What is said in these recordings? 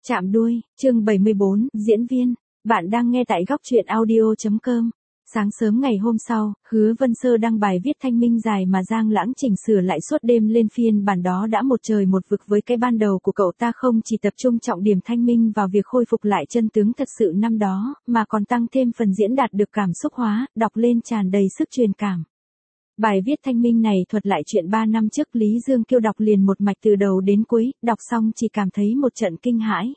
Chạm đuôi, chương 74, diễn viên. Bạn đang nghe tại góc truyện audio.com. Sáng sớm ngày hôm sau, Hứa Vân Sơ đăng bài viết thanh minh dài mà Giang Lãng chỉnh sửa lại suốt đêm lên phiên bản đó đã một trời một vực với cái ban đầu của cậu ta không chỉ tập trung trọng điểm thanh minh vào việc khôi phục lại chân tướng thật sự năm đó, mà còn tăng thêm phần diễn đạt được cảm xúc hóa, đọc lên tràn đầy sức truyền cảm. Bài viết thanh minh này thuật lại chuyện 3 năm trước Lý Dương Kiêu đọc liền một mạch từ đầu đến cuối, đọc xong chỉ cảm thấy một trận kinh hãi.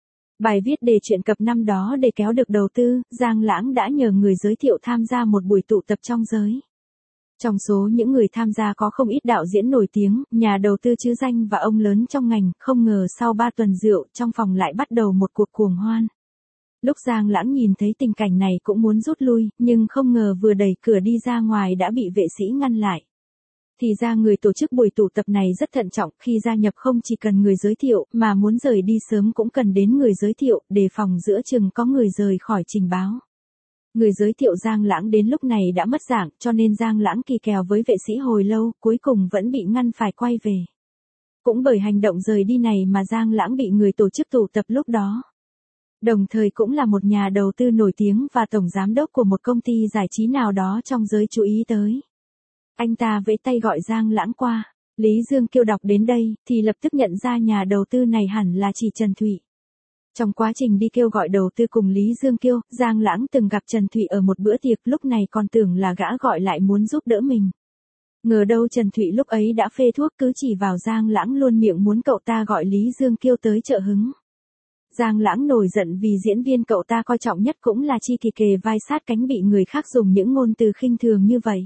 Bài viết đề chuyện cập năm đó để kéo được đầu tư, Giang Lãng đã nhờ người giới thiệu tham gia một buổi tụ tập trong giới. Trong số những người tham gia có không ít đạo diễn nổi tiếng, nhà đầu tư chữ danh và ông lớn trong ngành, không ngờ sau 3 tuần rượu, trong phòng lại bắt đầu một cuộc cuồng hoan. Lúc Giang Lãng nhìn thấy tình cảnh này cũng muốn rút lui, nhưng không ngờ vừa đẩy cửa đi ra ngoài đã bị vệ sĩ ngăn lại. Thì ra người tổ chức buổi tụ tập này rất thận trọng, khi gia nhập không chỉ cần người giới thiệu, mà muốn rời đi sớm cũng cần đến người giới thiệu, đề phòng giữa chừng có người rời khỏi trình báo. Người giới thiệu Giang Lãng đến lúc này đã mất dạng, cho nên Giang Lãng kỳ kèo với vệ sĩ hồi lâu, cuối cùng vẫn bị ngăn phải quay về. Cũng bởi hành động rời đi này mà Giang Lãng bị người tổ chức tụ tập lúc đó, đồng thời cũng là một nhà đầu tư nổi tiếng và tổng giám đốc của một công ty giải trí nào đó trong giới chú ý tới. Anh ta vẫy tay gọi Giang Lãng qua. Lý Dương Kiêu đọc đến đây, thì lập tức nhận ra nhà đầu tư này hẳn là chị Trần Thụy. Trong quá trình đi kêu gọi đầu tư cùng Lý Dương Kiêu, Giang Lãng từng gặp Trần Thụy ở một bữa tiệc, lúc này còn tưởng là gã gọi lại muốn giúp đỡ mình. Ngờ đâu Trần Thụy lúc ấy đã phê thuốc, cứ chỉ vào Giang Lãng luôn miệng muốn cậu ta gọi Lý Dương Kiêu tới trợ hứng. Giang Lãng nổi giận vì diễn viên cậu ta coi trọng nhất cũng là chi kỳ kề vai sát cánh bị người khác dùng những ngôn từ khinh thường như vậy.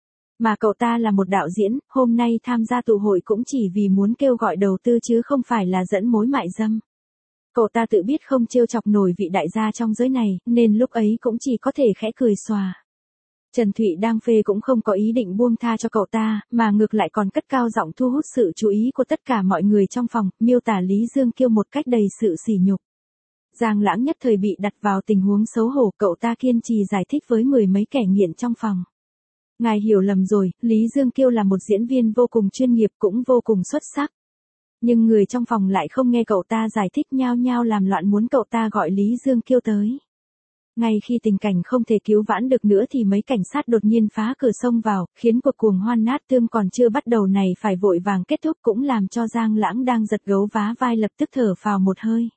Mà cậu ta là một đạo diễn, hôm nay tham gia tụ hội cũng chỉ vì muốn kêu gọi đầu tư chứ không phải là dẫn mối mại dâm. Cậu ta tự biết không trêu chọc nổi vị đại gia trong giới này, nên lúc ấy cũng chỉ có thể khẽ cười xòa. Trần Thụy đang phê cũng không có ý định buông tha cho cậu ta, mà ngược lại còn cất cao giọng thu hút sự chú ý của tất cả mọi người trong phòng, miêu tả Lý Dương Kiêu một cách đầy sự sỉ nhục. Giang Lãng nhất thời bị đặt vào tình huống xấu hổ, cậu ta kiên trì giải thích với mười mấy kẻ nghiện trong phòng. Ngài hiểu lầm rồi, Lý Dương Kiêu là một diễn viên vô cùng chuyên nghiệp cũng vô cùng xuất sắc. Nhưng người trong phòng lại không nghe cậu ta giải thích, nhao nhao làm loạn muốn cậu ta gọi Lý Dương Kiêu tới. Ngay khi tình cảnh không thể cứu vãn được nữa thì mấy cảnh sát đột nhiên phá cửa xông vào, khiến cuộc cuồng hoan nát tương còn chưa bắt đầu này phải vội vàng kết thúc, cũng làm cho Giang Lãng đang giật gấu vá vai lập tức thở phào một hơi.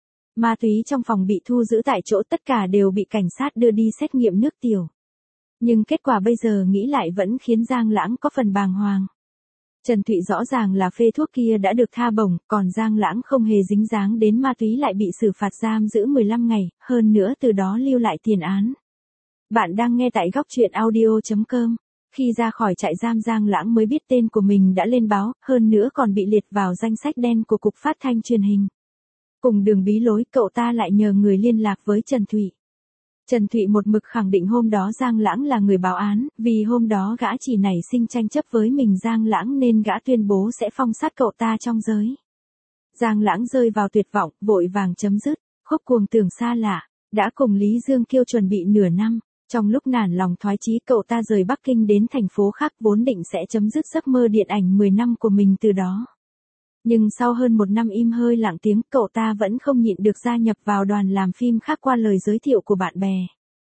Ma túy trong phòng bị thu giữ tại chỗ, tất cả đều bị cảnh sát đưa đi xét nghiệm nước tiểu. Nhưng kết quả bây giờ nghĩ lại vẫn khiến Giang Lãng có phần bàng hoàng. Trần Thụy rõ ràng là phê thuốc kia đã được tha bổng, còn Giang Lãng không hề dính dáng đến ma túy lại bị xử phạt giam giữ 15 ngày, hơn nữa từ đó lưu lại tiền án. Bạn đang nghe tại góc truyện audio.com. Khi ra khỏi trại giam, Giang Lãng mới biết tên của mình đã lên báo, hơn nữa còn bị liệt vào danh sách đen của Cục Phát thanh Truyền hình. Cùng đường bí lối, cậu ta lại nhờ người liên lạc với Trần Thụy. Trần Thụy một mực khẳng định hôm đó Giang Lãng là người báo án, vì hôm đó gã chỉ nảy sinh tranh chấp với mình Giang Lãng nên gã tuyên bố sẽ phong sát cậu ta trong giới. Giang Lãng rơi vào tuyệt vọng, vội vàng chấm dứt. Khúc Cuồng Tưởng Xa Lạ đã cùng Lý Dương Kiêu chuẩn bị nửa năm. Trong lúc nản lòng thoái chí, cậu ta rời Bắc Kinh đến thành phố khác, vốn định sẽ chấm dứt giấc mơ điện ảnh 10 năm của mình từ đó. Nhưng sau hơn 1 năm im hơi lặng tiếng, cậu ta vẫn không nhịn được gia nhập vào đoàn làm phim khác qua lời giới thiệu của bạn bè.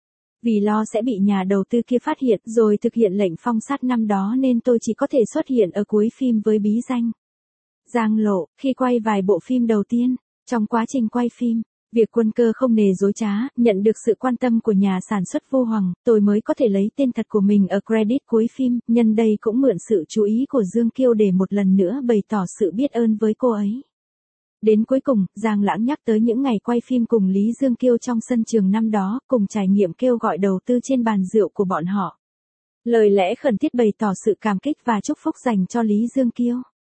Vì lo sẽ bị nhà đầu tư kia phát hiện rồi thực hiện lệnh phong sát năm đó nên tôi chỉ có thể xuất hiện ở cuối phim với bí danh Giang Lộ. Khi quay vài bộ phim đầu tiên, trong quá trình quay phim, việc Quân Cơ không nề dối trá, nhận được sự quan tâm của nhà sản xuất Vô Hoàng, tôi mới có thể lấy tên thật của mình ở credit cuối phim, nhân đây cũng mượn sự chú ý của Dương Kiêu để một lần nữa bày tỏ sự biết ơn với cô ấy. Đến cuối cùng, Giang Lãng nhắc tới những ngày quay phim cùng Lý Dương Kiêu trong sân trường năm đó, cùng trải nghiệm kêu gọi đầu tư trên bàn rượu của bọn họ. Lời lẽ khẩn thiết bày tỏ sự cảm kích và chúc phúc dành cho Lý Dương Kiêu.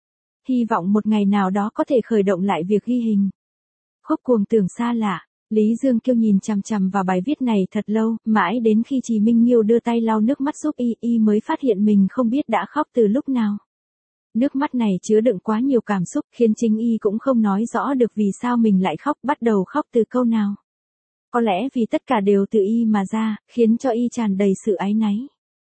Hy vọng một ngày nào đó có thể khởi động lại việc ghi hình Khúc Cuồng Tưởng Xa Lạ. Lý Dương Kiêu nhìn chằm chằm vào bài viết này thật lâu, mãi đến khi Chí Minh Nghiêu đưa tay lau nước mắt giúp y mới phát hiện mình không biết đã khóc từ lúc nào. Nước mắt này chứa đựng quá nhiều cảm xúc, khiến chính y cũng không nói rõ được vì sao mình lại khóc, bắt đầu khóc từ câu nào. Có lẽ vì tất cả đều từ y mà ra, khiến cho y tràn đầy sự áy náy.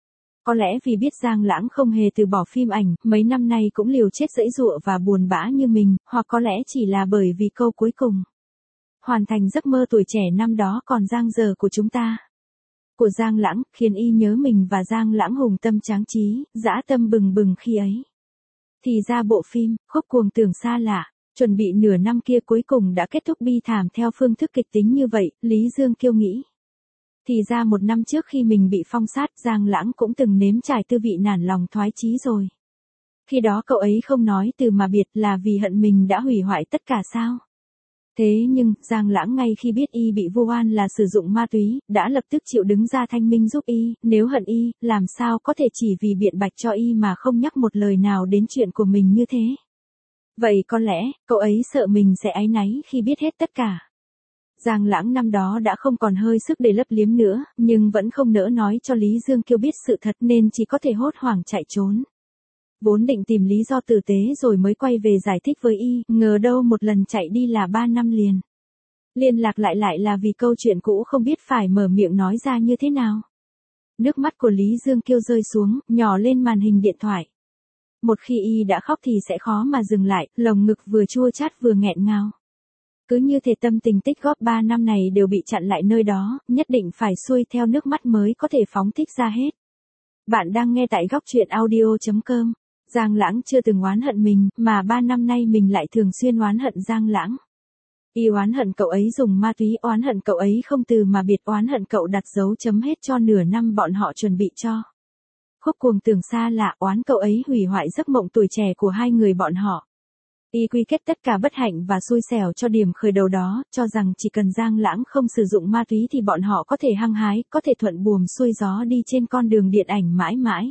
Có lẽ vì biết Giang Lãng không hề từ bỏ phim ảnh, mấy năm nay cũng liều chết giãy giụa và buồn bã như mình, hoặc có lẽ chỉ là bởi vì câu cuối cùng. hoàn thành giấc mơ tuổi trẻ năm đó còn dang dở của chúng ta. Của Giang Lãng, khiến y nhớ mình và Giang Lãng hùng tâm tráng trí, dã tâm bừng bừng khi ấy. Thì ra bộ phim, Khúc Cuồng Tưởng Xa Lạ, chuẩn bị nửa năm kia cuối cùng đã kết thúc bi thảm theo phương thức kịch tính như vậy, Lý Dương Kiêu nghĩ. Thì ra một năm trước khi mình bị phong sát, Giang Lãng cũng từng nếm trải tư vị nản lòng thoái chí rồi. Khi đó cậu ấy không nói từ mà biệt là vì hận mình đã hủy hoại tất cả sao? Thế nhưng, Giang Lãng ngay khi biết y bị vu oan là sử dụng ma túy, đã lập tức chịu đứng ra thanh minh giúp y, nếu hận y, làm sao có thể chỉ vì biện bạch cho y mà không nhắc một lời nào đến chuyện của mình như thế? Vậy có lẽ, cậu ấy sợ mình sẽ áy náy khi biết hết tất cả. Giang Lãng năm đó đã không còn hơi sức để lấp liếm nữa, nhưng vẫn không nỡ nói cho Lý Dương Kiêu biết sự thật nên chỉ có thể hốt hoảng chạy trốn. Vốn định tìm lý do tử tế rồi mới quay về giải thích với y, ngờ đâu một lần chạy đi là 3 năm liền. Liên lạc lại là vì câu chuyện cũ không biết phải mở miệng nói ra như thế nào. Nước mắt của Lý Dương Kiêu rơi xuống, nhỏ lên màn hình điện thoại. Một khi y đã khóc thì sẽ khó mà dừng lại, lồng ngực vừa chua chát vừa nghẹn ngào. Cứ như thể tâm tình tích góp 3 năm này đều bị chặn lại nơi đó, nhất định phải xuôi theo nước mắt mới có thể phóng thích ra hết. Bạn đang nghe tại góc truyện audio.com. Giang Lãng chưa từng oán hận mình, mà 3 năm nay mình lại thường xuyên oán hận Giang Lãng. Y oán hận cậu ấy dùng ma túy, oán hận cậu ấy không từ mà biệt, oán hận cậu đặt dấu chấm hết cho nửa năm bọn họ chuẩn bị cho. Khúc Cuồng Tưởng Xa Lạ, oán cậu ấy hủy hoại giấc mộng tuổi trẻ của hai người bọn họ. Y quy kết tất cả bất hạnh và xui xẻo cho điểm khởi đầu đó, cho rằng chỉ cần Giang Lãng không sử dụng ma túy thì bọn họ có thể hăng hái, có thể thuận buồm xuôi gió đi trên con đường điện ảnh mãi mãi.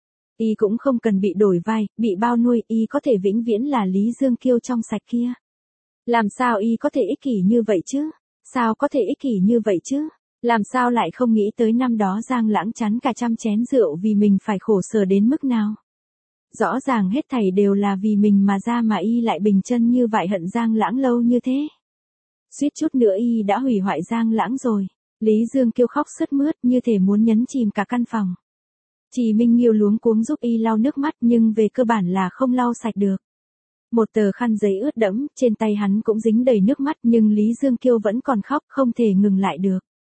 Y cũng không cần bị đổi vai, bị bao nuôi, y có thể vĩnh viễn là Lý Dương Kiêu trong sạch kia. Làm sao y có thể ích kỷ như vậy chứ? Sao có thể ích kỷ như vậy chứ? Làm sao lại không nghĩ tới năm đó Giang Lãng chắn cả trăm chén rượu vì mình phải khổ sở đến mức nào? Rõ ràng hết thảy đều là vì mình mà ra mà y lại bình chân như vậy hận Giang Lãng lâu như thế. Suýt chút nữa y đã hủy hoại Giang Lãng rồi. Lý Dương Kiêu khóc sướt mướt như thể muốn nhấn chìm cả căn phòng. Chỉ Minh Nghiêu luống cuống giúp y lau nước mắt nhưng về cơ bản là không lau sạch được. Một tờ khăn giấy ướt đẫm, trên tay hắn cũng dính đầy nước mắt nhưng Lý Dương Kiêu vẫn còn khóc, không thể ngừng lại được.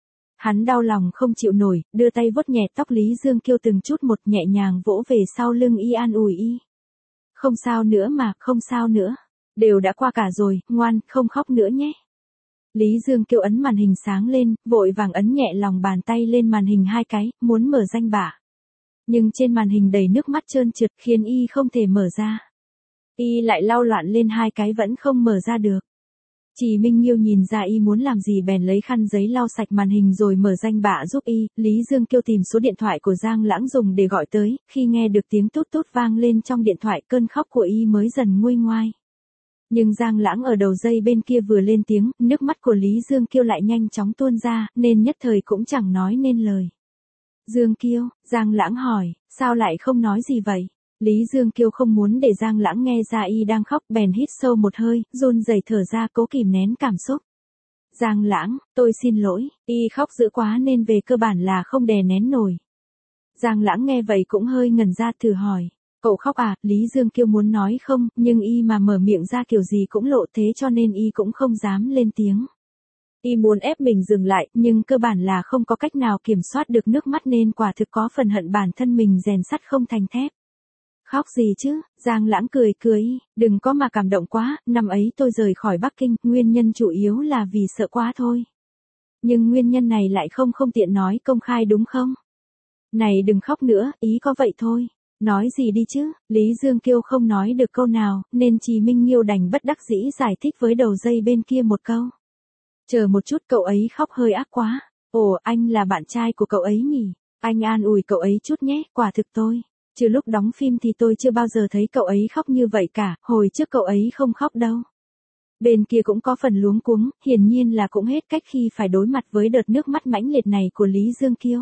Hắn đau lòng không chịu nổi, đưa tay vuốt nhẹ tóc Lý Dương Kiêu từng chút một, nhẹ nhàng vỗ về sau lưng y, an ủi y. Không sao nữa mà, không sao nữa. Đều đã qua cả rồi, ngoan, không khóc nữa nhé. Lý Dương Kiêu ấn màn hình sáng lên, vội vàng ấn nhẹ lòng bàn tay lên màn hình 2 cái, muốn mở danh bạ. Nhưng trên màn hình đầy nước mắt trơn trượt khiến y không thể mở ra. Y lại lau loạn lên 2 cái vẫn không mở ra được. Chỉ Minh Nghiêu nhìn ra y muốn làm gì bèn lấy khăn giấy lau sạch màn hình rồi mở danh bạ giúp y. Lý Dương Kiêu tìm số điện thoại của Giang Lãng dùng để gọi tới, khi nghe được tiếng tút tút vang lên trong điện thoại cơn khóc của y mới dần nguôi ngoai. Nhưng Giang Lãng ở đầu dây bên kia vừa lên tiếng, nước mắt của Lý Dương Kiêu lại nhanh chóng tuôn ra, nên nhất thời cũng chẳng nói nên lời. Dương Kiêu, Giang Lãng hỏi, sao lại không nói gì vậy? Lý Dương Kiêu không muốn để Giang Lãng nghe ra y đang khóc bèn hít sâu một hơi, run rẩy thở ra cố kìm nén cảm xúc. Giang Lãng, tôi xin lỗi, y khóc dữ quá nên về cơ bản là không đè nén nổi. Giang Lãng nghe vậy cũng hơi ngẩn ra thử hỏi, cậu khóc à? Lý Dương Kiêu muốn nói không, nhưng y mà mở miệng ra kiểu gì cũng lộ thế cho nên y cũng không dám lên tiếng. Y muốn ép mình dừng lại, nhưng cơ bản là không có cách nào kiểm soát được nước mắt nên quả thực có phần hận bản thân mình rèn sắt không thành thép. Khóc gì chứ? Giang Lãng cười cười, đừng có mà cảm động quá, năm ấy tôi rời khỏi Bắc Kinh, nguyên nhân chủ yếu là vì sợ quá thôi. Nhưng nguyên nhân này lại không tiện nói công khai đúng không? Này đừng khóc nữa, ý có vậy thôi. Nói gì đi chứ? Lý Dương Kiêu không nói được câu nào, nên Trì Minh Nghiêu đành bất đắc dĩ giải thích với đầu dây bên kia một câu. Chờ một chút, cậu ấy khóc hơi ác quá. Ồ, anh là bạn trai của cậu ấy nhỉ? Anh an ủi cậu ấy chút nhé, quả thực tôi. Trừ lúc đóng phim thì tôi chưa bao giờ thấy cậu ấy khóc như vậy cả, hồi trước cậu ấy không khóc đâu. Bên kia cũng có phần luống cuống, hiển nhiên là cũng hết cách khi phải đối mặt với đợt nước mắt mãnh liệt này của Lý Dương Kiêu.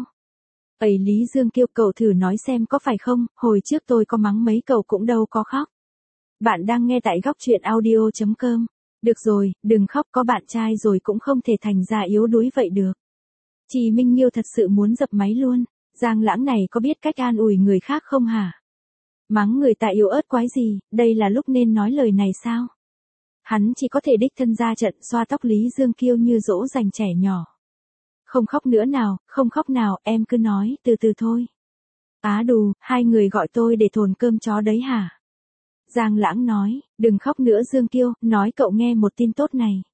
Ấy Lý Dương Kiêu, cậu thử nói xem có phải không, hồi trước tôi có mắng mấy cậu cũng đâu có khóc. Bạn đang nghe tại góc truyện audio.com. Được rồi, đừng khóc, có bạn trai rồi cũng không thể thành ra yếu đuối vậy được. Trì Minh Nghiêu thật sự muốn dập máy luôn. Giang Lãng này có biết cách an ủi người khác không hả? Mắng người ta yếu ớt quái gì, đây là lúc nên nói lời này sao? Hắn chỉ có thể đích thân ra trận xoa tóc Lý Dương Kiêu như dỗ dành trẻ nhỏ. Không khóc nữa nào, không khóc nào, em cứ nói, từ từ thôi. Á đù, hai người gọi tôi để thồn cơm chó đấy hả? Giang Lãng nói, đừng khóc nữa Dương Kiêu, nói cậu nghe một tin tốt này.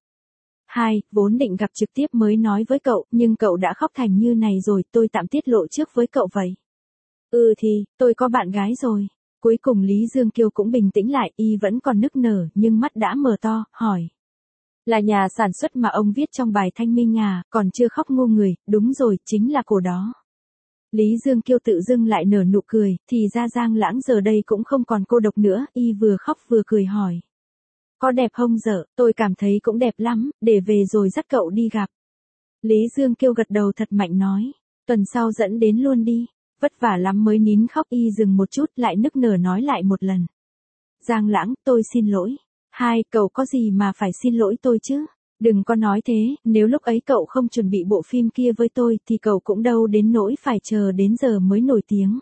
Vốn định gặp trực tiếp mới nói với cậu, nhưng cậu đã khóc thành như này rồi, tôi tạm tiết lộ trước với cậu vậy. Thì, tôi có bạn gái rồi. Cuối cùng Lý Dương Kiêu cũng bình tĩnh lại, y vẫn còn nức nở, nhưng mắt đã mở to, hỏi. Là nhà sản xuất mà ông viết trong bài Thanh Minh à, còn chưa khóc ngu người, đúng rồi, chính là cô đó. Lý Dương Kiêu tự dưng lại nở nụ cười, thì ra Giang Lãng giờ đây cũng không còn cô độc nữa, y vừa khóc vừa cười hỏi. Có đẹp không dở, tôi cảm thấy cũng đẹp lắm, để về rồi dắt cậu đi gặp. Lý Dương Kiêu gật đầu thật mạnh nói, tuần sau dẫn đến luôn đi, vất vả lắm mới nín khóc y dừng một chút lại nức nở nói lại một lần. Giang Lãng, tôi xin lỗi. Cậu có gì mà phải xin lỗi tôi chứ? Đừng có nói thế, nếu lúc ấy cậu không chuẩn bị bộ phim kia với tôi thì cậu cũng đâu đến nỗi phải chờ đến giờ mới nổi tiếng.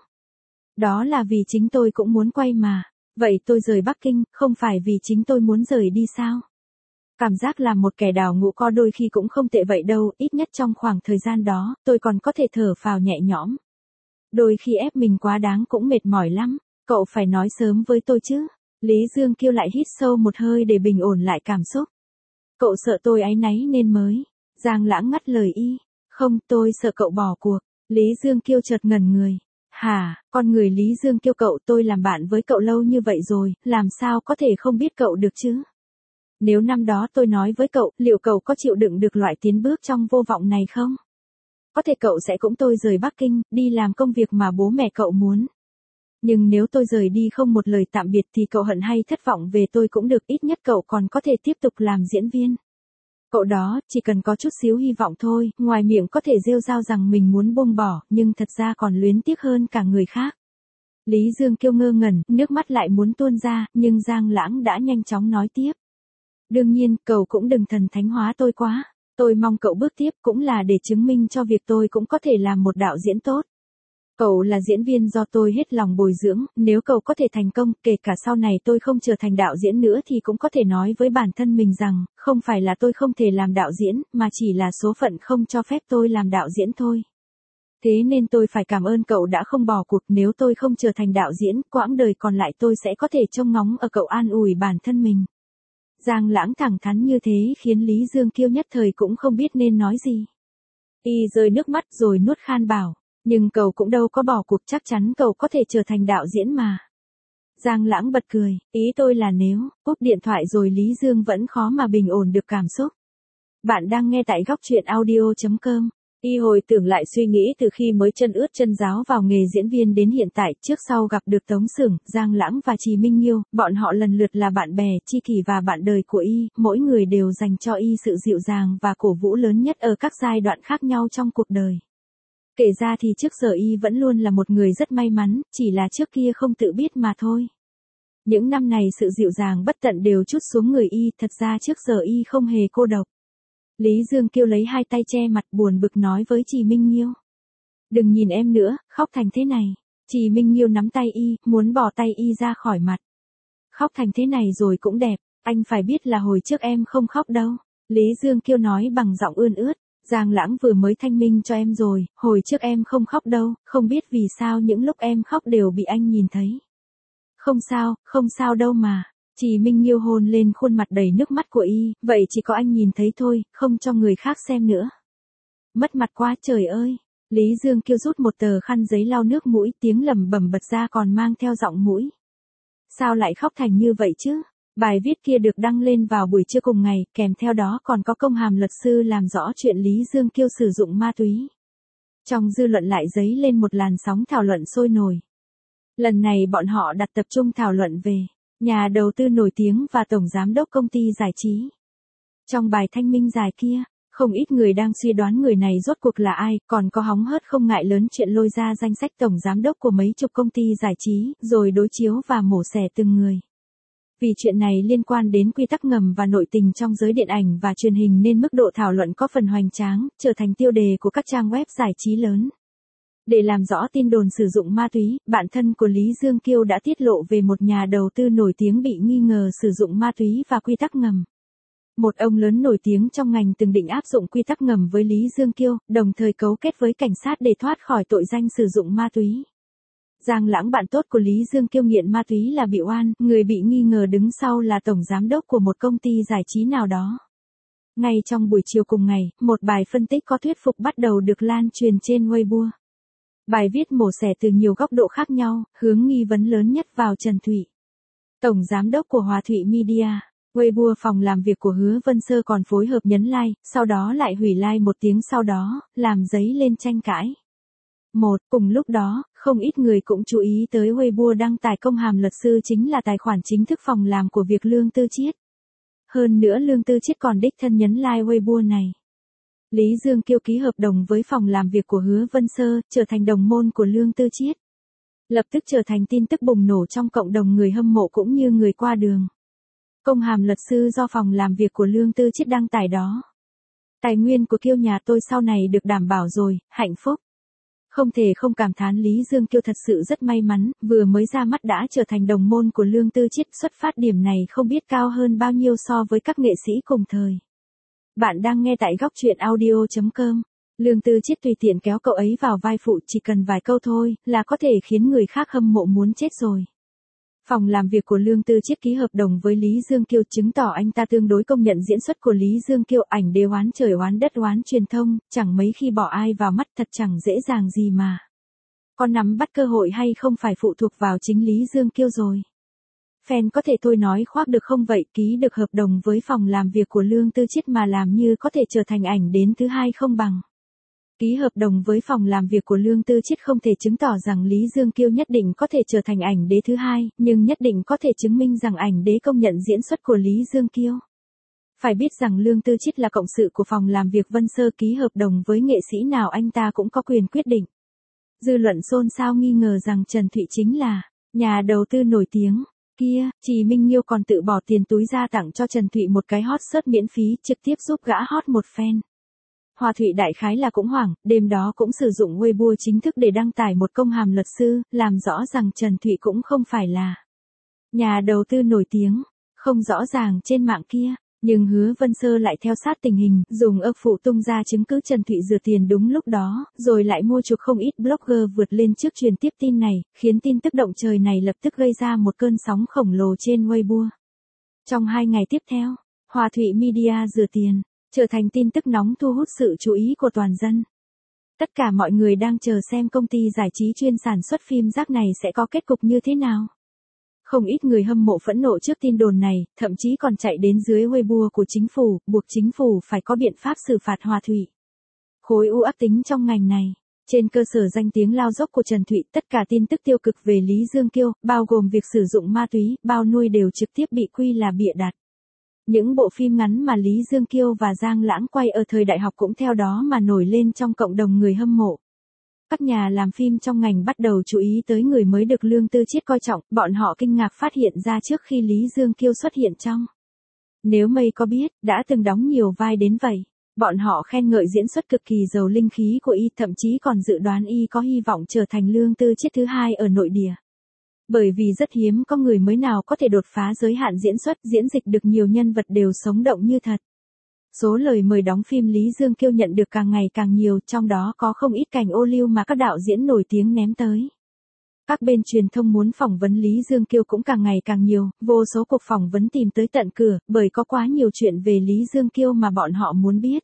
Đó là vì chính tôi cũng muốn quay mà. Vậy tôi rời Bắc Kinh, không phải vì chính tôi muốn rời đi sao? Cảm giác làm một kẻ đào ngũ co đôi khi cũng không tệ vậy đâu, ít nhất trong khoảng thời gian đó, tôi còn có thể thở phào nhẹ nhõm. Đôi khi ép mình quá đáng cũng mệt mỏi lắm, cậu phải nói sớm với tôi chứ. Lý Dương Kiêu lại hít sâu một hơi để bình ổn lại cảm xúc. Cậu sợ tôi áy náy nên mới. Giang Lãng ngắt lời y. Không, tôi sợ cậu bỏ cuộc. Lý Dương Kiêu chợt ngẩn người. Con người Lý Dương Kiêu cậu, tôi làm bạn với cậu lâu như vậy rồi, làm sao có thể không biết cậu được chứ? Nếu năm đó tôi nói với cậu, liệu cậu có chịu đựng được loại tiến bước trong vô vọng này không? Có thể cậu sẽ cũng tôi rời Bắc Kinh, đi làm công việc mà bố mẹ cậu muốn. Nhưng nếu tôi rời đi không một lời tạm biệt thì cậu hận hay thất vọng về tôi cũng được, ít nhất cậu còn có thể tiếp tục làm diễn viên. Cậu đó, chỉ cần có chút xíu hy vọng thôi, ngoài miệng có thể rêu rao rằng mình muốn buông bỏ, nhưng thật ra còn luyến tiếc hơn cả người khác. Lý Dương Kiêu ngơ ngẩn, nước mắt lại muốn tuôn ra, nhưng Giang Lãng đã nhanh chóng nói tiếp. Đương nhiên, cậu cũng đừng thần thánh hóa tôi quá. Tôi mong cậu bước tiếp cũng là để chứng minh cho việc tôi cũng có thể làm một đạo diễn tốt. Cậu là diễn viên do tôi hết lòng bồi dưỡng, nếu cậu có thể thành công, kể cả sau này tôi không trở thành đạo diễn nữa thì cũng có thể nói với bản thân mình rằng, không phải là tôi không thể làm đạo diễn, mà chỉ là số phận không cho phép tôi làm đạo diễn thôi. Thế nên tôi phải cảm ơn cậu đã không bỏ cuộc, nếu tôi không trở thành đạo diễn, quãng đời còn lại tôi sẽ có thể trông ngóng ở cậu an ủi bản thân mình. Giang Lãng thẳng thắn như thế khiến Lý Dương Kiêu nhất thời cũng không biết nên nói gì. Y rơi nước mắt rồi nuốt khan bảo. Nhưng cậu cũng đâu có bỏ cuộc, chắc chắn cậu có thể trở thành đạo diễn mà. Giang Lãng bật cười, ý tôi là nếu, cúp điện thoại rồi Lý Dương vẫn khó mà bình ổn được cảm xúc. Bạn đang nghe tại góc truyện audio.com. Y hồi tưởng lại suy nghĩ từ khi mới chân ướt chân ráo vào nghề diễn viên đến hiện tại, trước sau gặp được Tống Sửng, Giang Lãng và Trì Minh Nghiêu, bọn họ lần lượt là bạn bè, tri kỷ và bạn đời của Y, mỗi người đều dành cho Y sự dịu dàng và cổ vũ lớn nhất ở các giai đoạn khác nhau trong cuộc đời. Kể ra thì trước giờ Y vẫn luôn là một người rất may mắn, chỉ là trước kia không tự biết mà thôi. Những năm này sự dịu dàng bất tận đều trút xuống người Y, thật ra trước giờ Y không hề cô độc. Lý Dương Kiêu lấy hai tay che mặt buồn bực nói với Trì Minh Nghiêu. Đừng nhìn em nữa, khóc thành thế này. Trì Minh Nghiêu nắm tay Y, muốn bỏ tay Y ra khỏi mặt. Khóc thành thế này rồi cũng đẹp, anh phải biết là hồi trước em không khóc đâu. Lý Dương Kiêu nói bằng giọng ươn ướt. Giang Lãng vừa mới thanh minh cho em rồi, hồi trước em không khóc đâu, không biết vì sao những lúc em khóc đều bị anh nhìn thấy. Không sao đâu mà. Trì Minh Nghiêu hôn lên khuôn mặt đầy nước mắt của Y, vậy chỉ có anh nhìn thấy thôi, không cho người khác xem nữa. Mất mặt quá trời ơi. Lý Dương Kiêu rút một tờ khăn giấy lau nước mũi, tiếng lẩm bẩm bật ra còn mang theo giọng mũi. Sao lại khóc thành như vậy chứ? Bài viết kia được đăng lên vào buổi trưa cùng ngày, kèm theo đó còn có công hàm luật sư làm rõ chuyện Lý Dương Kiêu sử dụng ma túy. Trong dư luận lại dấy lên một làn sóng thảo luận sôi nổi. Lần này bọn họ đặt tập trung thảo luận về nhà đầu tư nổi tiếng và tổng giám đốc công ty giải trí. Trong bài thanh minh dài kia, không ít người đang suy đoán người này rốt cuộc là ai, còn có hóng hớt không ngại lớn chuyện lôi ra danh sách tổng giám đốc của mấy chục công ty giải trí, rồi đối chiếu và mổ xẻ từng người. Vì chuyện này liên quan đến quy tắc ngầm và nội tình trong giới điện ảnh và truyền hình nên mức độ thảo luận có phần hoành tráng, trở thành tiêu đề của các trang web giải trí lớn. Để làm rõ tin đồn sử dụng ma túy, bạn thân của Lý Dương Kiêu đã tiết lộ về một nhà đầu tư nổi tiếng bị nghi ngờ sử dụng ma túy và quy tắc ngầm. Một ông lớn nổi tiếng trong ngành từng định áp dụng quy tắc ngầm với Lý Dương Kiêu, đồng thời cấu kết với cảnh sát để thoát khỏi tội danh sử dụng ma túy. Giang Lãng, bạn tốt của Lý Dương Kiêu nghiện ma túy, là bị oan, người bị nghi ngờ đứng sau là tổng giám đốc của một công ty giải trí nào đó. Ngay trong buổi chiều cùng ngày, một bài phân tích có thuyết phục bắt đầu được lan truyền trên Weibo. Bài viết mổ xẻ từ nhiều góc độ khác nhau, hướng nghi vấn lớn nhất vào Trần Thụy, tổng giám đốc của Hòa Thụy Media. Weibo phòng làm việc của Hứa Vân Sơ còn phối hợp nhấn like, sau đó lại hủy like một tiếng sau đó, làm dấy lên tranh cãi. Cùng lúc đó, không ít người cũng chú ý tới Weibo đăng tải công hàm luật sư chính là tài khoản chính thức phòng làm của việc Lương Tư Chiết. Hơn nữa Lương Tư Chiết còn đích thân nhấn like Weibo này. Lý Dương Kiêu ký hợp đồng với phòng làm việc của Hứa Vân Sơ, trở thành đồng môn của Lương Tư Chiết. Lập tức trở thành tin tức bùng nổ trong cộng đồng người hâm mộ cũng như người qua đường. Công hàm luật sư do phòng làm việc của Lương Tư Chiết đăng tải đó. Tài nguyên của Kiêu nhà tôi sau này được đảm bảo rồi, hạnh phúc. Không thể không cảm thán Lý Dương Kiêu thật sự rất may mắn, vừa mới ra mắt đã trở thành đồng môn của Lương Tư Chiết, xuất phát điểm này không biết cao hơn bao nhiêu so với các nghệ sĩ cùng thời. Bạn đang nghe tại góc truyện audio.com. Lương Tư Chiết tùy tiện kéo cậu ấy vào vai phụ, chỉ cần vài câu thôi là có thể khiến người khác hâm mộ muốn chết rồi. Phòng làm việc của Lương Tư Chiết ký hợp đồng với Lý Dương Kiêu, chứng tỏ anh ta tương đối công nhận diễn xuất của Lý Dương Kiêu. Ảnh đế oán trời oán đất oán truyền thông, chẳng mấy khi bỏ ai vào mắt, thật chẳng dễ dàng gì mà. Có nắm bắt cơ hội hay không phải phụ thuộc vào chính Lý Dương Kiêu rồi. Fan có thể thôi nói khoác được không vậy, ký được hợp đồng với phòng làm việc của Lương Tư Chiết mà làm như có thể trở thành ảnh đến thứ hai không bằng. Ký hợp đồng với phòng làm việc của Lương Tư Chiết không thể chứng tỏ rằng Lý Dương Kiêu nhất định có thể trở thành ảnh đế thứ hai, nhưng nhất định có thể chứng minh rằng ảnh đế công nhận diễn xuất của Lý Dương Kiêu. Phải biết rằng Lương Tư Chiết là cộng sự của phòng làm việc Vân Sơ, ký hợp đồng với nghệ sĩ nào anh ta cũng có quyền quyết định. Dư luận xôn xao nghi ngờ rằng Trần Thụy chính là nhà đầu tư nổi tiếng. Kia, Trì Minh Nghiêu còn tự bỏ tiền túi ra tặng cho Trần Thụy một cái hot search miễn phí, trực tiếp giúp gã hot một phen. Hòa Thụy đại khái là cũng hoảng, đêm đó cũng sử dụng Weibo chính thức để đăng tải một công hàm luật sư, làm rõ rằng Trần Thụy cũng không phải là nhà đầu tư nổi tiếng, không rõ ràng trên mạng kia. Nhưng Hứa Vân Sơ lại theo sát tình hình, dùng phụ tung ra chứng cứ Trần Thụy rửa tiền đúng lúc đó, rồi lại mua chuộc không ít blogger vượt lên trước truyền tiếp tin này, khiến tin tức động trời này lập tức gây ra một cơn sóng khổng lồ trên Weibo. Trong 2 ngày tiếp theo, Hòa Thụy Media rửa tiền, trở thành tin tức nóng thu hút sự chú ý của toàn dân. Tất cả mọi người đang chờ xem công ty giải trí chuyên sản xuất phim rác này sẽ có kết cục như thế nào. Không ít người hâm mộ phẫn nộ trước tin đồn này, thậm chí còn chạy đến dưới Weibo của chính phủ, buộc chính phủ phải có biện pháp xử phạt Hòa Thụy. Khối u ác tính trong ngành này. Trên cơ sở danh tiếng lao dốc của Trần Thụy, tất cả tin tức tiêu cực về Lý Dương Kiêu, bao gồm việc sử dụng ma túy, bao nuôi đều trực tiếp bị quy là bịa đặt. Những bộ phim ngắn mà Lý Dương Kiêu và Giang Lãng quay ở thời đại học cũng theo đó mà nổi lên trong cộng đồng người hâm mộ. Các nhà làm phim trong ngành bắt đầu chú ý tới người mới được Lương Tư Chiết coi trọng, bọn họ kinh ngạc phát hiện ra trước khi Lý Dương Kiêu xuất hiện trong Nếu Mây Có Biết, đã từng đóng nhiều vai đến vậy. Bọn họ khen ngợi diễn xuất cực kỳ giàu linh khí của y, thậm chí còn dự đoán y có hy vọng trở thành Lương Tư Chiết thứ hai ở nội địa. Bởi vì rất hiếm có người mới nào có thể đột phá giới hạn diễn xuất, diễn dịch được nhiều nhân vật đều sống động như thật. Số lời mời đóng phim Lý Dương Kiêu nhận được càng ngày càng nhiều, trong đó có không ít cảnh ô liu mà các đạo diễn nổi tiếng ném tới. Các bên truyền thông muốn phỏng vấn Lý Dương Kiêu cũng càng ngày càng nhiều, vô số cuộc phỏng vấn tìm tới tận cửa, bởi có quá nhiều chuyện về Lý Dương Kiêu mà bọn họ muốn biết.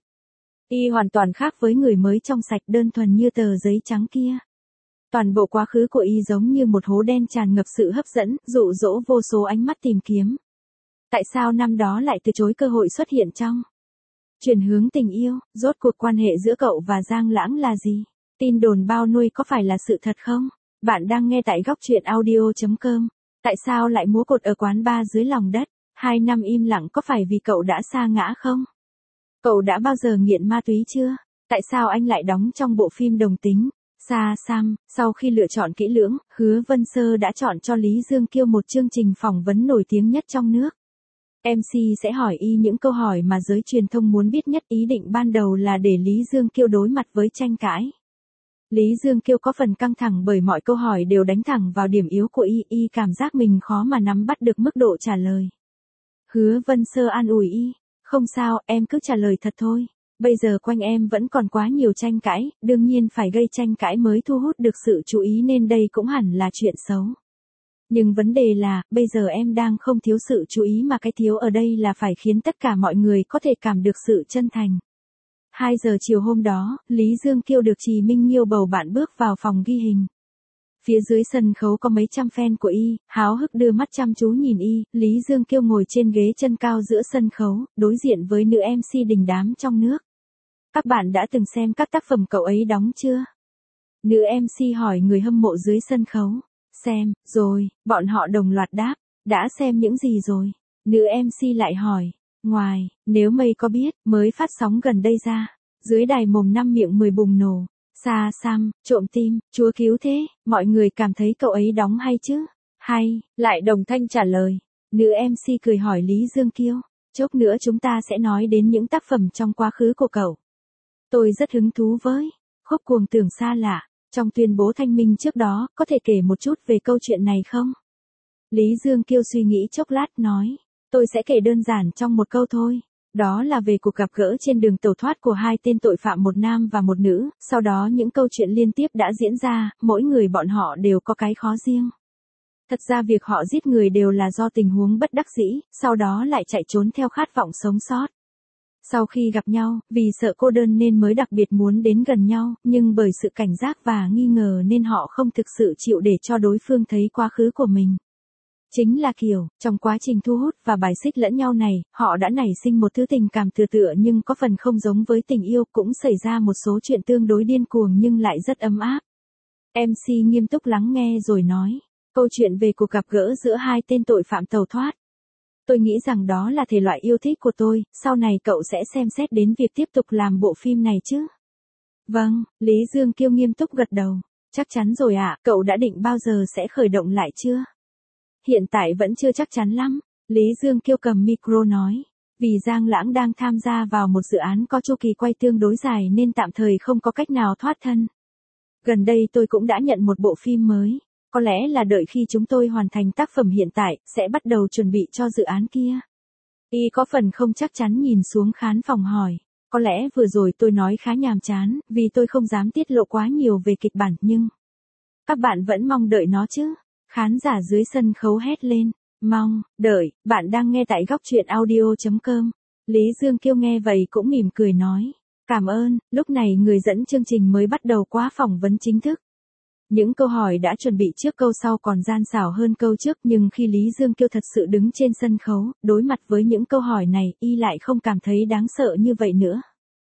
Y hoàn toàn khác với người mới trong sạch đơn thuần như tờ giấy trắng kia. Toàn bộ quá khứ của y giống như một hố đen tràn ngập sự hấp dẫn, dụ dỗ vô số ánh mắt tìm kiếm. Tại sao năm đó lại từ chối cơ hội xuất hiện trong Chuyển hướng tình yêu? Rốt cuộc quan hệ giữa cậu và Giang Lãng là gì? Tin đồn bao nuôi có phải là sự thật không? Bạn đang nghe tại góc truyện audio.com. Tại sao lại múa cột ở quán bar dưới lòng đất? 2 năm im lặng có phải vì cậu đã sa ngã không? Cậu đã bao giờ nghiện ma túy chưa? Tại sao anh lại đóng trong bộ phim đồng tính Sa Sam? Sau khi lựa chọn kỹ lưỡng, Hứa Vân Sơ đã chọn cho Lý Dương Kiêu một chương trình phỏng vấn nổi tiếng nhất trong nước. MC sẽ hỏi y những câu hỏi mà giới truyền thông muốn biết nhất. Ý định ban đầu là để Lý Dương Kiêu đối mặt với tranh cãi. Lý Dương Kiêu có phần căng thẳng bởi mọi câu hỏi đều đánh thẳng vào điểm yếu của y cảm giác mình khó mà nắm bắt được mức độ trả lời. Hứa Vân Sơ an ủi y, không sao, em cứ trả lời thật thôi. Bây giờ quanh em vẫn còn quá nhiều tranh cãi, đương nhiên phải gây tranh cãi mới thu hút được sự chú ý nên đây cũng hẳn là chuyện xấu. Nhưng vấn đề là, bây giờ em đang không thiếu sự chú ý mà cái thiếu ở đây là phải khiến tất cả mọi người có thể cảm được sự chân thành. 2 giờ chiều hôm đó, Lý Dương Kiêu được Trì Minh Nghiêu bầu bạn bước vào phòng ghi hình. Phía dưới sân khấu có mấy trăm fan của y, háo hức đưa mắt chăm chú nhìn y, Lý Dương Kiêu ngồi trên ghế chân cao giữa sân khấu, đối diện với nữ MC đình đám trong nước. Các bạn đã từng xem các tác phẩm cậu ấy đóng chưa? Nữ MC hỏi người hâm mộ dưới sân khấu. Xem, rồi, bọn họ đồng loạt đáp, đã xem những gì rồi? Nữ MC lại hỏi, ngoài, nếu mây có biết, mới phát sóng gần đây ra, dưới đài mồm 5 miệng 10 bùng nổ, xa xăm, trộm tim, chúa cứu thế, mọi người cảm thấy cậu ấy đóng hay chứ? Hay, lại đồng thanh trả lời. Nữ MC cười hỏi Lý Dương Kiêu, chốc nữa chúng ta sẽ nói đến những tác phẩm trong quá khứ của cậu. Tôi rất hứng thú với Khúc Cuồng Tưởng Xa Lạ. Trong tuyên bố thanh minh trước đó, có thể kể một chút về câu chuyện này không? Lý Dương Kiêu suy nghĩ chốc lát nói, tôi sẽ kể đơn giản trong một câu thôi. Đó là về cuộc gặp gỡ trên đường tẩu thoát của 2 tên tội phạm, một nam và một nữ, sau đó những câu chuyện liên tiếp đã diễn ra, mỗi người bọn họ đều có cái khó riêng. Thật ra việc họ giết người đều là do tình huống bất đắc dĩ, sau đó lại chạy trốn theo khát vọng sống sót. Sau khi gặp nhau, vì sợ cô đơn nên mới đặc biệt muốn đến gần nhau, nhưng bởi sự cảnh giác và nghi ngờ nên họ không thực sự chịu để cho đối phương thấy quá khứ của mình. Chính là kiểu, trong quá trình thu hút và bài xích lẫn nhau này, họ đã nảy sinh một thứ tình cảm tựa nhưng có phần không giống với tình yêu, cũng xảy ra một số chuyện tương đối điên cuồng nhưng lại rất ấm áp. MC nghiêm túc lắng nghe rồi nói, câu chuyện về cuộc gặp gỡ giữa 2 tên tội phạm tẩu thoát. Tôi nghĩ rằng đó là thể loại yêu thích của tôi, sau này cậu sẽ xem xét đến việc tiếp tục làm bộ phim này chứ? Vâng, Lý Dương Kiêu nghiêm túc gật đầu. Chắc chắn rồi ạ, cậu đã định bao giờ sẽ khởi động lại chưa? Hiện tại vẫn chưa chắc chắn lắm, Lý Dương Kiêu cầm micro nói. Vì Giang Lãng đang tham gia vào một dự án có chu kỳ quay tương đối dài nên tạm thời không có cách nào thoát thân. Gần đây tôi cũng đã nhận một bộ phim mới. Có lẽ là đợi khi chúng tôi hoàn thành tác phẩm hiện tại, sẽ bắt đầu chuẩn bị cho dự án kia. Y có phần không chắc chắn nhìn xuống khán phòng hỏi. Có lẽ vừa rồi tôi nói khá nhàm chán, vì tôi không dám tiết lộ quá nhiều về kịch bản nhưng... Các bạn vẫn mong đợi nó chứ? Khán giả dưới sân khấu hét lên. Mong, đợi, bạn đang nghe tại góc truyện audio.com. Lý Dương Kiêu nghe vậy cũng mỉm cười nói. Cảm ơn, lúc này người dẫn chương trình mới bắt đầu qua phỏng vấn chính thức. Những câu hỏi đã chuẩn bị trước câu sau còn gian xảo hơn câu trước, nhưng khi Lý Dương Kiêu thật sự đứng trên sân khấu, đối mặt với những câu hỏi này, y lại không cảm thấy đáng sợ như vậy nữa.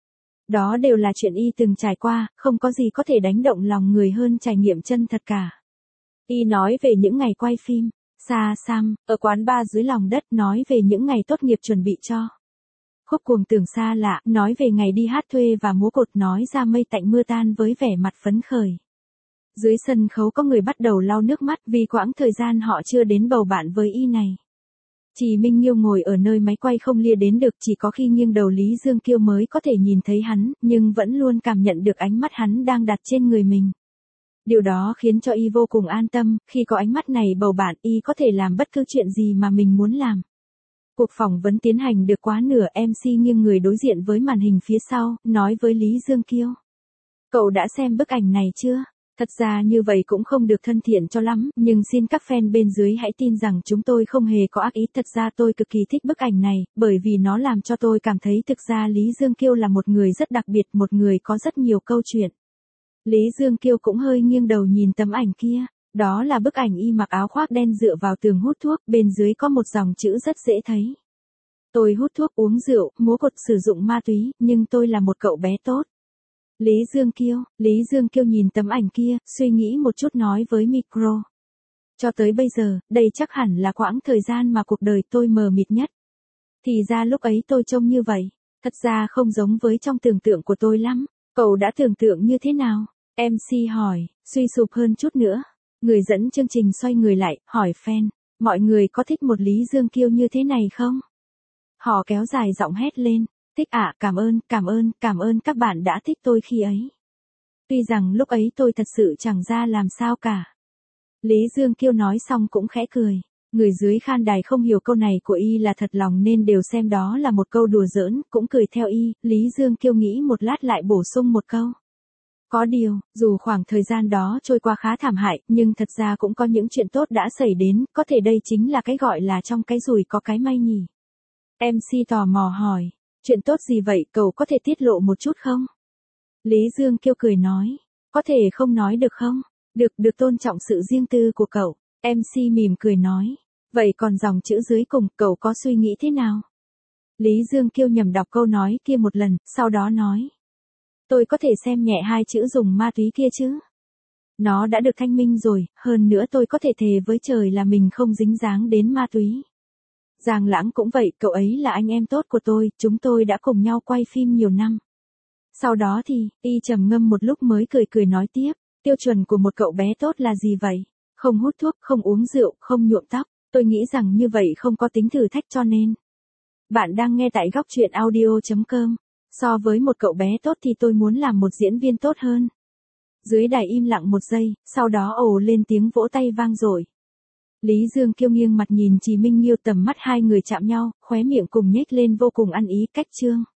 Đó đều là chuyện y từng trải qua, không có gì có thể đánh động lòng người hơn trải nghiệm chân thật cả. Y nói về những ngày quay phim, xa xăm, ở quán bar dưới lòng đất, nói về những ngày tốt nghiệp chuẩn bị cho Khúc Cuồng Tưởng Xa Lạ, nói về ngày đi hát thuê và múa cột, nói ra mây tạnh mưa tan với vẻ mặt phấn khởi. Dưới sân khấu có người bắt đầu lau nước mắt vì quãng thời gian họ chưa đến bầu bạn với y này. Trì Minh Nghiêu ngồi ở nơi máy quay không lia đến được, chỉ có khi nghiêng đầu Lý Dương Kiêu mới có thể nhìn thấy hắn, nhưng vẫn luôn cảm nhận được ánh mắt hắn đang đặt trên người mình. Điều đó khiến cho y vô cùng an tâm, khi có ánh mắt này bầu bạn y có thể làm bất cứ chuyện gì mà mình muốn làm. Cuộc phỏng vấn tiến hành được quá nửa, MC nghiêng người đối diện với màn hình phía sau, nói với Lý Dương Kiêu. Cậu đã xem bức ảnh này chưa? Thật ra như vậy cũng không được thân thiện cho lắm, nhưng xin các fan bên dưới hãy tin rằng chúng tôi không hề có ác ý. Thật ra tôi cực kỳ thích bức ảnh này, bởi vì nó làm cho tôi cảm thấy thực ra Lý Dương Kiêu là một người rất đặc biệt, một người có rất nhiều câu chuyện. Lý Dương Kiêu cũng hơi nghiêng đầu nhìn tấm ảnh kia. Đó là bức ảnh y mặc áo khoác đen dựa vào tường hút thuốc, bên dưới có một dòng chữ rất dễ thấy. Tôi hút thuốc, uống rượu, múa cột, sử dụng ma túy, nhưng tôi là một cậu bé tốt. Lý Dương Kiêu nhìn tấm ảnh kia, suy nghĩ một chút nói với micro. Cho tới bây giờ, đây chắc hẳn là quãng thời gian mà cuộc đời tôi mờ mịt nhất. Thì ra lúc ấy tôi trông như vậy, thật ra không giống với trong tưởng tượng của tôi lắm. Cậu đã tưởng tượng như thế nào? MC hỏi, suy sụp hơn chút nữa. Người dẫn chương trình xoay người lại, hỏi fan, mọi người có thích một Lý Dương Kiêu như thế này không? Họ kéo dài giọng hét lên. Thích ạ, cảm ơn các bạn đã thích tôi khi ấy. Tuy rằng lúc ấy tôi thật sự chẳng ra làm sao cả. Lý Dương Kiêu nói xong cũng khẽ cười. Người dưới khan đài không hiểu câu này của y là thật lòng nên đều xem đó là một câu đùa giỡn, cũng cười theo y. Lý Dương Kiêu nghĩ một lát lại bổ sung một câu. Có điều, dù khoảng thời gian đó trôi qua khá thảm hại, nhưng thật ra cũng có những chuyện tốt đã xảy đến, có thể đây chính là cái gọi là trong cái rủi có cái may nhỉ. MC tò mò hỏi, chuyện tốt gì vậy, cậu có thể tiết lộ một chút không? Lý Dương Kiêu cười nói, có thể không nói được không? Được tôn trọng sự riêng tư của cậu. MC mỉm cười nói, vậy còn dòng chữ dưới cùng, cậu có suy nghĩ thế nào? Lý Dương Kiêu nhầm đọc câu nói kia một lần, sau đó nói. Tôi có thể xem nhẹ hai chữ dùng ma túy kia chứ? Nó đã được thanh minh rồi, hơn nữa tôi có thể thề với trời là mình không dính dáng đến ma túy. Giang Lãng cũng vậy, cậu ấy là anh em tốt của tôi, chúng tôi đã cùng nhau quay phim nhiều năm. Sau đó thì, y trầm ngâm một lúc mới cười nói tiếp, tiêu chuẩn của một cậu bé tốt là gì vậy? Không hút thuốc, không uống rượu, không nhuộm tóc, tôi nghĩ rằng như vậy không có tính thử thách cho nên. Bạn đang nghe tại góc truyện audio.com. So với một cậu bé tốt thì tôi muốn làm một diễn viên tốt hơn. Dưới đài im lặng một giây, sau đó ồ lên tiếng vỗ tay vang dội. Lý Dương Kiêu nghiêng mặt nhìn Chí Minh Nghiêu, tầm mắt hai người chạm nhau, khóe miệng cùng nhếch lên vô cùng ăn ý. Cách chương